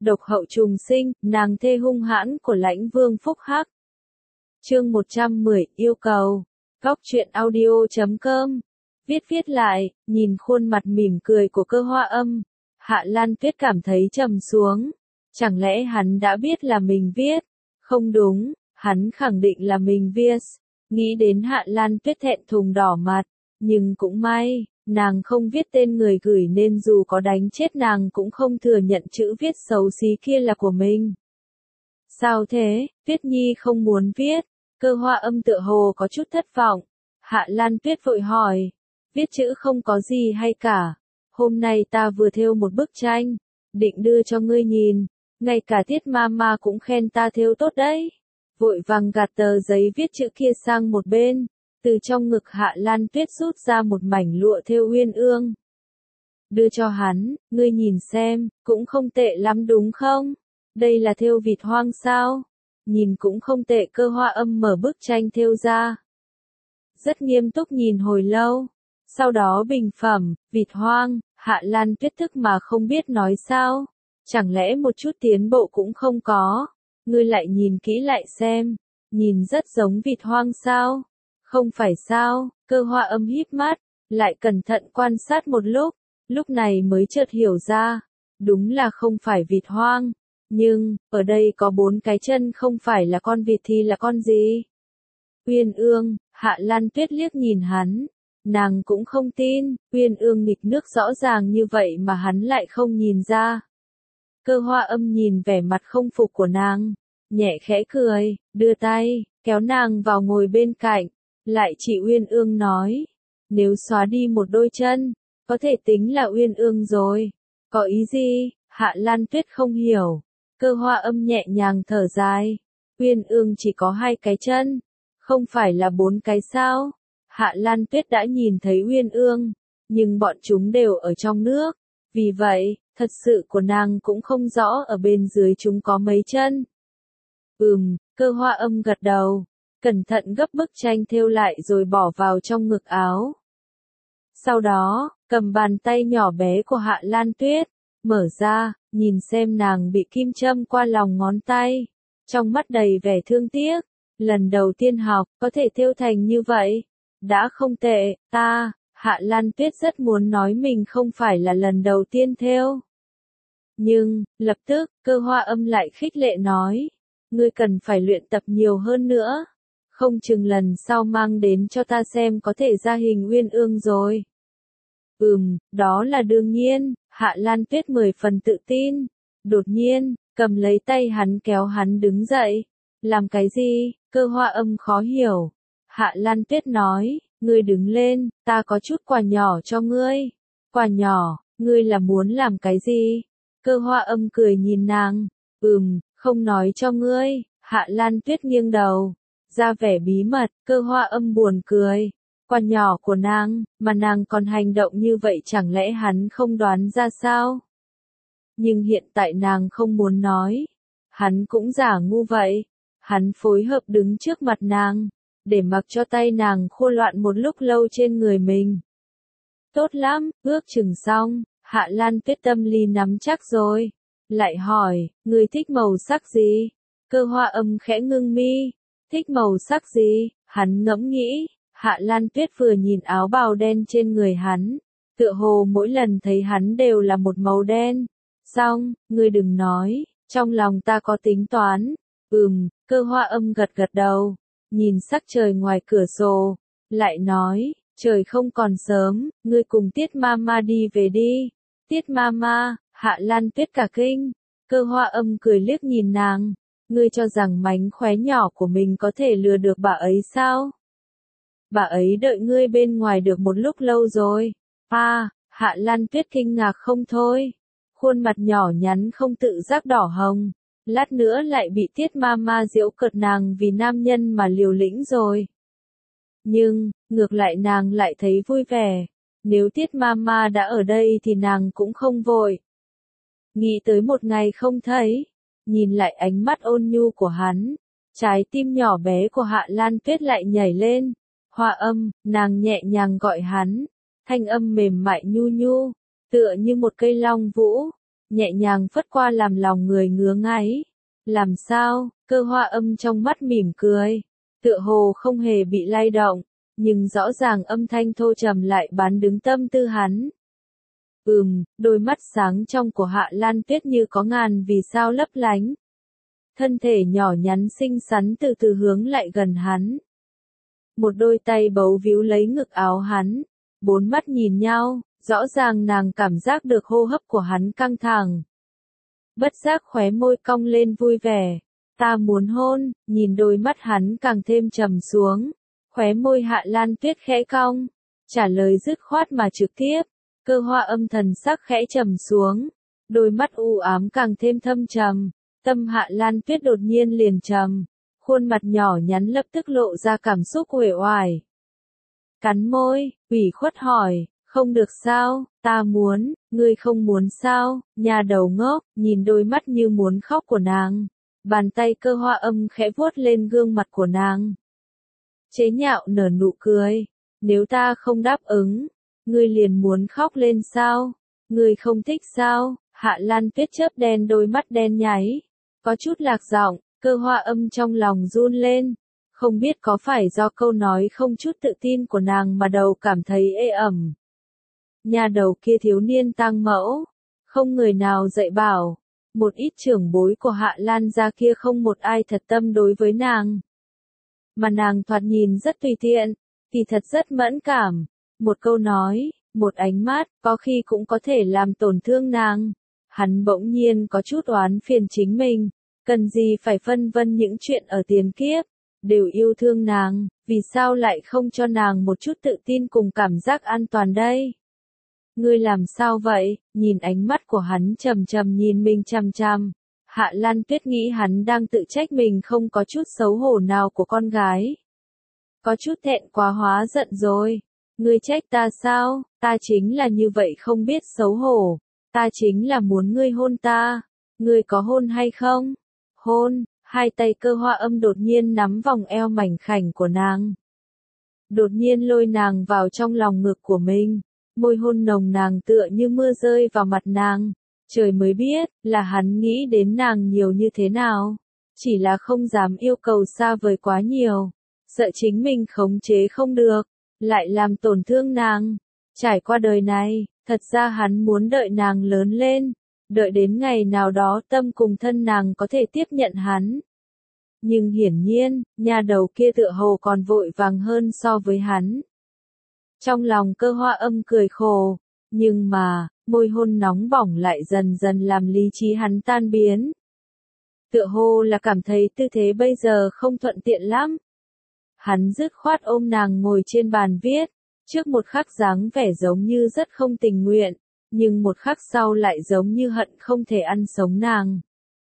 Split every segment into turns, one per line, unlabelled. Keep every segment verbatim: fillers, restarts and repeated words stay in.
độc hậu trùng sinh, nàng thê hung hãn của Lãnh Vương Phúc Hắc. Chương một trăm mười, yêu cầu. Góc truyện audio chấm com. Viết viết lại, nhìn khuôn mặt mỉm cười của Cơ Hoa Âm, Hạ Lan Tuyết cảm thấy trầm xuống. Chẳng lẽ hắn đã biết là mình viết? Không đúng, hắn khẳng định là mình viết. Nghĩ đến Hạ Lan Tuyết thẹn thùng đỏ mặt, nhưng cũng may, nàng không viết tên người gửi nên dù có đánh chết nàng cũng không thừa nhận chữ viết xấu xí kia là của mình. Sao thế, Tuyết Nhi không muốn viết? Cơ Hoa Âm tựa hồ có chút thất vọng. Hạ Lan Tuyết vội hỏi, viết chữ không có gì hay cả. Hôm nay ta vừa thêu một bức tranh, định đưa cho ngươi nhìn, ngay cả Tiết Mama cũng khen ta thêu tốt đấy. Vội vàng gạt tờ giấy viết chữ kia sang một bên, từ trong ngực Hạ Lan Tuyết rút ra một mảnh lụa thêu uyên ương. Đưa cho hắn, ngươi nhìn xem, cũng không tệ lắm đúng không? Đây là thêu vịt hoang sao? Nhìn cũng không tệ. Cơ Hoa Âm mở bức tranh thêu ra. Rất nghiêm túc nhìn hồi lâu. Sau đó bình phẩm, vịt hoang. Hạ Lan Tuyết thức mà không biết nói sao. Chẳng lẽ một chút tiến bộ cũng không có? Ngươi lại nhìn kỹ lại xem. Nhìn rất giống vịt hoang sao? Không phải sao? Cơ Hoa Âm híp mắt, lại cẩn thận quan sát một lúc. Lúc này mới chợt hiểu ra. Đúng là không phải vịt hoang. Nhưng, ở đây có bốn cái chân không phải là con vịt thì là con gì? Uyên ương. Hạ Lan Tuyết liếc nhìn hắn. Nàng cũng không tin, uyên ương nghịch nước rõ ràng như vậy mà hắn lại không nhìn ra. Cơ Hoa Âm nhìn vẻ mặt không phục của nàng, nhẹ khẽ cười, đưa tay, kéo nàng vào ngồi bên cạnh. Lại chỉ uyên ương nói, nếu xóa đi một đôi chân, có thể tính là uyên ương rồi. Có ý gì? Hạ Lan Tuyết không hiểu. Cơ Hoa Âm nhẹ nhàng thở dài. Uyên ương chỉ có hai cái chân, không phải là bốn cái sao? Hạ Lan Tuyết đã nhìn thấy uyên ương, nhưng bọn chúng đều ở trong nước. Vì vậy, thật sự của nàng cũng không rõ ở bên dưới chúng có mấy chân. Ừm, Cơ Hoa Âm gật đầu, cẩn thận gấp bức tranh thêu lại rồi bỏ vào trong ngực áo. Sau đó, cầm bàn tay nhỏ bé của Hạ Lan Tuyết, mở ra, nhìn xem nàng bị kim châm qua lòng ngón tay. Trong mắt đầy vẻ thương tiếc, lần đầu tiên học, có thể thêu thành như vậy. Đã không tệ, ta, Hạ Lan Tuyết rất muốn nói mình không phải là lần đầu tiên thêu. Nhưng, lập tức, Cơ Hoa Âm lại khích lệ nói, ngươi cần phải luyện tập nhiều hơn nữa. Không chừng lần sau mang đến cho ta xem có thể ra hình uyên ương rồi. Ừm, đó là đương nhiên. Hạ Lan Tuyết mười phần tự tin. Đột nhiên, cầm lấy tay hắn kéo hắn đứng dậy. Làm cái gì? Cơ Hoa Âm khó hiểu. Hạ Lan Tuyết nói, ngươi đứng lên, ta có chút quà nhỏ cho ngươi. Quà nhỏ, ngươi là muốn làm cái gì? Cơ Hoa Âm cười nhìn nàng. Ừm, không nói cho ngươi. Hạ Lan Tuyết nghiêng đầu, ra vẻ bí mật. Cơ Hoa Âm buồn cười. Quà nhỏ của nàng, mà nàng còn hành động như vậy chẳng lẽ hắn không đoán ra sao? Nhưng hiện tại nàng không muốn nói. Hắn cũng giả ngu vậy. Hắn phối hợp đứng trước mặt nàng, để mặc cho tay nàng khô loạn một lúc lâu trên người mình. Tốt lắm, ước chừng xong. Hạ Lan Tuyết tâm lý nắm chắc rồi. Lại hỏi, ngươi thích màu sắc gì? Cơ Hoa Âm khẽ ngưng mi. Thích màu sắc gì? Hắn ngẫm nghĩ. Hạ Lan Tuyết vừa nhìn áo bào đen trên người hắn, tựa hồ mỗi lần thấy hắn đều là một màu đen. Xong, ngươi đừng nói, trong lòng ta có tính toán. Ừm, Cơ Hoa Âm gật gật đầu, nhìn sắc trời ngoài cửa sổ, lại nói, trời không còn sớm, ngươi cùng Tiết Mama đi về đi. Tiết Mama? Hạ Lan Tuyết cả kinh. Cơ Hoa Âm cười liếc nhìn nàng, ngươi cho rằng mánh khóe nhỏ của mình có thể lừa được bà ấy sao? Bà ấy đợi ngươi bên ngoài được một lúc lâu rồi. À, Hạ Lan Tuyết kinh ngạc không thôi. Khuôn mặt nhỏ nhắn không tự giác đỏ hồng. Lát nữa lại bị Tiết Mama giễu cợt nàng vì nam nhân mà liều lĩnh rồi. Nhưng, ngược lại nàng lại thấy vui vẻ. Nếu Tiết Mama đã ở đây thì nàng cũng không vội. Nghĩ tới một ngày không thấy, nhìn lại ánh mắt ôn nhu của hắn, trái tim nhỏ bé của Hạ Lan Tuyết lại nhảy lên. Hoa Âm, nàng nhẹ nhàng gọi hắn, thanh âm mềm mại nhu nhu, tựa như một cây long vũ. nhẹ nhàng phất qua làm lòng người ngứa ngáy. Làm sao? Cơ Hoa Âm trong mắt mỉm cười, tựa hồ không hề bị lay động, nhưng rõ ràng âm thanh thô trầm lại bán đứng tâm tư hắn. Ừm, đôi mắt sáng trong của Hạ Lan Tuyết như có ngàn vì sao lấp lánh. Thân thể nhỏ nhắn xinh xắn từ từ hướng lại gần hắn. Một đôi tay bấu víu lấy ngực áo hắn, bốn mắt nhìn nhau, rõ ràng nàng cảm giác được hô hấp của hắn căng thẳng. Bất giác khóe môi cong lên vui vẻ. Ta muốn hôn, nhìn đôi mắt hắn càng thêm trầm xuống. Khóe môi Hạ Lan Tuyết khẽ cong, trả lời dứt khoát mà trực tiếp. Cơ Hoa Âm thần sắc khẽ trầm xuống, đôi mắt u ám càng thêm thâm trầm. Tâm Hạ Lan Tuyết đột nhiên liền trầm, khuôn mặt nhỏ nhắn lập tức lộ ra cảm xúc uể oải. Cắn môi, ủy khuất hỏi, không được sao, ta muốn, ngươi không muốn sao, nhà đầu ngốc, nhìn đôi mắt như muốn khóc của nàng. Bàn tay Cơ Hoa Âm khẽ vuốt lên gương mặt của nàng. Chế nhạo nở nụ cười, nếu ta không đáp ứng, ngươi liền muốn khóc lên sao, ngươi không thích sao, Hạ Lan Tuyết chớp đen đôi mắt đen nháy, có chút lạc giọng. Cơ Hoa Âm trong lòng run lên, không biết có phải do câu nói không chút tự tin của nàng mà đầu cảm thấy ê ẩm. Nhà đầu kia thiếu niên tang mẫu, không người nào dạy bảo, một ít trưởng bối của Hạ Lan gia kia không một ai thật tâm đối với nàng. Mà nàng thoạt nhìn rất tùy tiện, kỳ thật rất mẫn cảm, một câu nói, một ánh mắt, có khi cũng có thể làm tổn thương nàng. Hắn bỗng nhiên có chút oán phiền chính mình. Cần gì phải phân vân những chuyện ở tiền kiếp, đều yêu thương nàng, vì sao lại không cho nàng một chút tự tin cùng cảm giác an toàn đây? Ngươi làm sao vậy? Nhìn ánh mắt của hắn trầm trầm nhìn mình chằm chằm. Hạ Lan Tuyết nghĩ hắn đang tự trách mình không có chút xấu hổ nào của con gái. Có chút thẹn quá hóa giận rồi. Ngươi trách ta sao? Ta chính là như vậy không biết xấu hổ. Ta chính là muốn ngươi hôn ta. Ngươi có hôn hay không? Hôn, hai tay Cơ Hoa Âm đột nhiên nắm vòng eo mảnh khảnh của nàng. Đột nhiên lôi nàng vào trong lòng ngực của mình, môi hôn nồng nàng tựa như mưa rơi vào mặt nàng. Trời mới biết, là hắn nghĩ đến nàng nhiều như thế nào. Chỉ là không dám yêu cầu xa vời quá nhiều. Sợ chính mình khống chế không được, lại làm tổn thương nàng. Trải qua đời này, thật ra hắn muốn đợi nàng lớn lên. Đợi đến ngày nào đó tâm cùng thân nàng có thể tiếp nhận hắn. Nhưng hiển nhiên, nhà đầu kia tựa hồ còn vội vàng hơn so với hắn. Trong lòng Cơ Hoa Âm cười khổ, nhưng mà, môi hôn nóng bỏng lại dần dần làm lý trí hắn tan biến. Tựa hồ là cảm thấy tư thế bây giờ không thuận tiện lắm. Hắn dứt khoát ôm nàng ngồi trên bàn viết, trước một khắc dáng vẻ giống như rất không tình nguyện. Nhưng một khắc sau lại giống như hận không thể ăn sống nàng.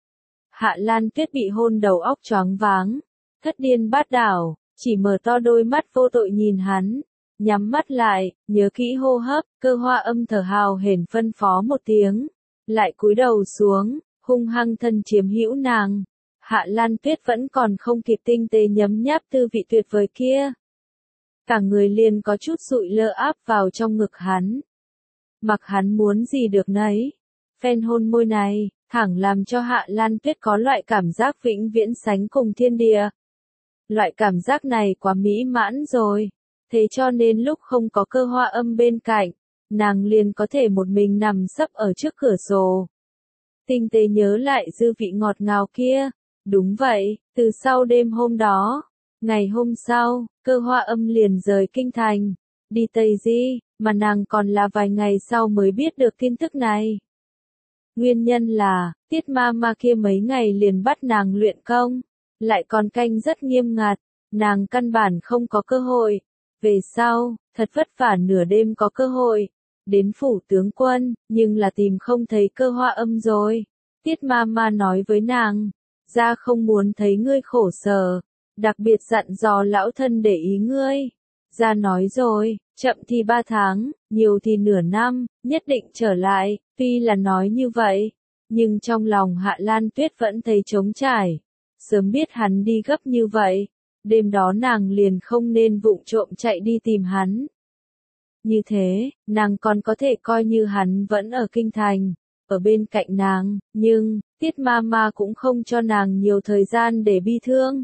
Hạ Lan Tuyết bị hôn đầu óc choáng váng, thất điên bát đảo, chỉ mở to đôi mắt vô tội nhìn hắn, nhắm mắt lại, nhớ kỹ hô hấp. Cơ Hoa Âm thở hào hển phân phó một tiếng, lại cúi đầu xuống, hung hăng thân chiếm hữu nàng. Hạ Lan Tuyết vẫn còn không kịp tinh tế nhấm nháp tư vị tuyệt vời kia. Cả người liền có chút sụi lơ áp vào trong ngực hắn. Mặc hắn muốn gì được nấy. Phen hôn môi này, thẳng làm cho Hạ Lan Tuyết có loại cảm giác vĩnh viễn sánh cùng thiên địa. Loại cảm giác này quá mỹ mãn rồi. Thế cho nên lúc không có Cơ Hoa Âm bên cạnh, nàng liền có thể một mình nằm sấp ở trước cửa sổ. Tinh tế nhớ lại dư vị ngọt ngào kia. Đúng vậy, từ sau đêm hôm đó, ngày hôm sau, Cơ Hoa Âm liền rời kinh thành, đi Tây Di, mà nàng còn là vài ngày sau mới biết được tin tức này. Nguyên nhân là, Tiết ma ma kia mấy ngày liền bắt nàng luyện công, lại còn canh rất nghiêm ngặt, nàng căn bản không có cơ hội. Về sau, thật vất vả nửa đêm có cơ hội, đến phủ tướng quân, nhưng là tìm không thấy Cơ Hoa Âm rồi. Tiết ma ma nói với nàng, gia không muốn thấy ngươi khổ sở, đặc biệt dặn dò lão thân để ý ngươi. Gia nói rồi, chậm thì ba tháng, nhiều thì nửa năm, nhất định trở lại. Tuy là nói như vậy, nhưng trong lòng Hạ Lan Tuyết vẫn thấy trống trải. Sớm biết hắn đi gấp như vậy, đêm đó nàng liền không nên vụng trộm chạy đi tìm hắn. Như thế, nàng còn có thể coi như hắn vẫn ở kinh thành, ở bên cạnh nàng, nhưng, Tiết Mama cũng không cho nàng nhiều thời gian để bi thương.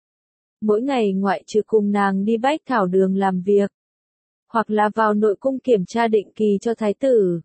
Mỗi ngày ngoại trừ cùng nàng đi Bách Thảo Đường làm việc, hoặc là vào nội cung kiểm tra định kỳ cho thái tử,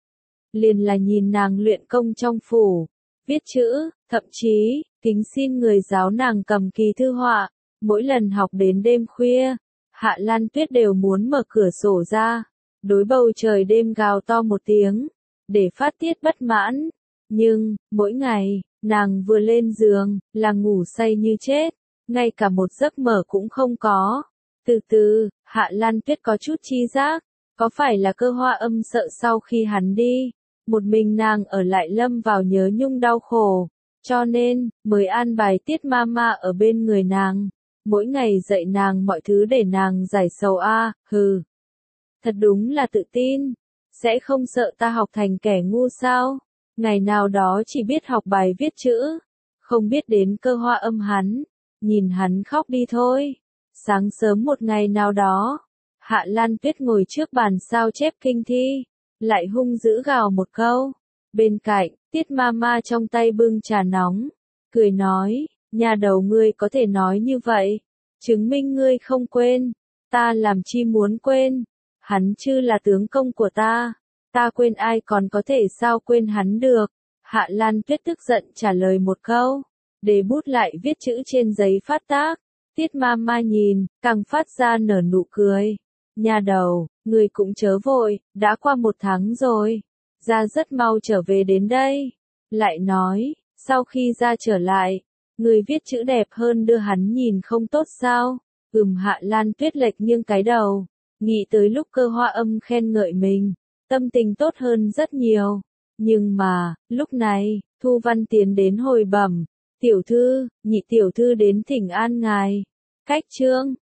liền là nhìn nàng luyện công trong phủ, viết chữ, thậm chí, kính xin người giáo nàng cầm kỳ thư họa. Mỗi lần học đến đêm khuya, Hạ Lan Tuyết đều muốn mở cửa sổ ra, đối bầu trời đêm gào to một tiếng, để phát tiết bất mãn. Nhưng, mỗi ngày, nàng vừa lên giường, là ngủ say như chết, ngay cả một giấc mở cũng không có. Từ từ, Hạ Lan Tuyết có chút chi giác, có phải là Cơ Hoa Âm sợ sau khi hắn đi, một mình nàng ở lại lâm vào nhớ nhung đau khổ, cho nên, mới an bài Tiết Mama ở bên người nàng, mỗi ngày dạy nàng mọi thứ để nàng giải sầu a, à, hừ. Thật đúng là tự tin, sẽ không sợ ta học thành kẻ ngu sao, ngày nào đó chỉ biết học bài viết chữ, không biết đến Cơ Hoa Âm hắn, nhìn hắn khóc đi thôi. Sáng sớm một ngày nào đó, Hạ Lan Tuyết ngồi trước bàn sao chép kinh thi, lại hung dữ gào một câu. Bên cạnh, Tiết Mama trong tay bưng trà nóng, cười nói, nhà đầu ngươi có thể nói như vậy, chứng minh ngươi không quên, ta làm chi muốn quên, hắn chứ là tướng công của ta, ta quên ai còn có thể sao quên hắn được. Hạ Lan Tuyết tức giận trả lời một câu, để bút lại viết chữ trên giấy phát tác. Tiết Mama nhìn, càng phát ra nở nụ cười. Nhà đầu, người cũng chớ vội, đã qua một tháng rồi. Ra rất mau trở về đến đây. Lại nói, sau khi ra trở lại, người viết chữ đẹp hơn đưa hắn nhìn không tốt sao? Ừm, Hạ Lan Tuyết lệch nghiêng cái đầu, nghĩ tới lúc Cơ Hoa Âm khen ngợi mình, tâm tình tốt hơn rất nhiều. Nhưng mà, lúc này, Thu Văn tiến đến hồi bẩm, tiểu thư, nhị tiểu thư đến thỉnh an ngài. Cách chương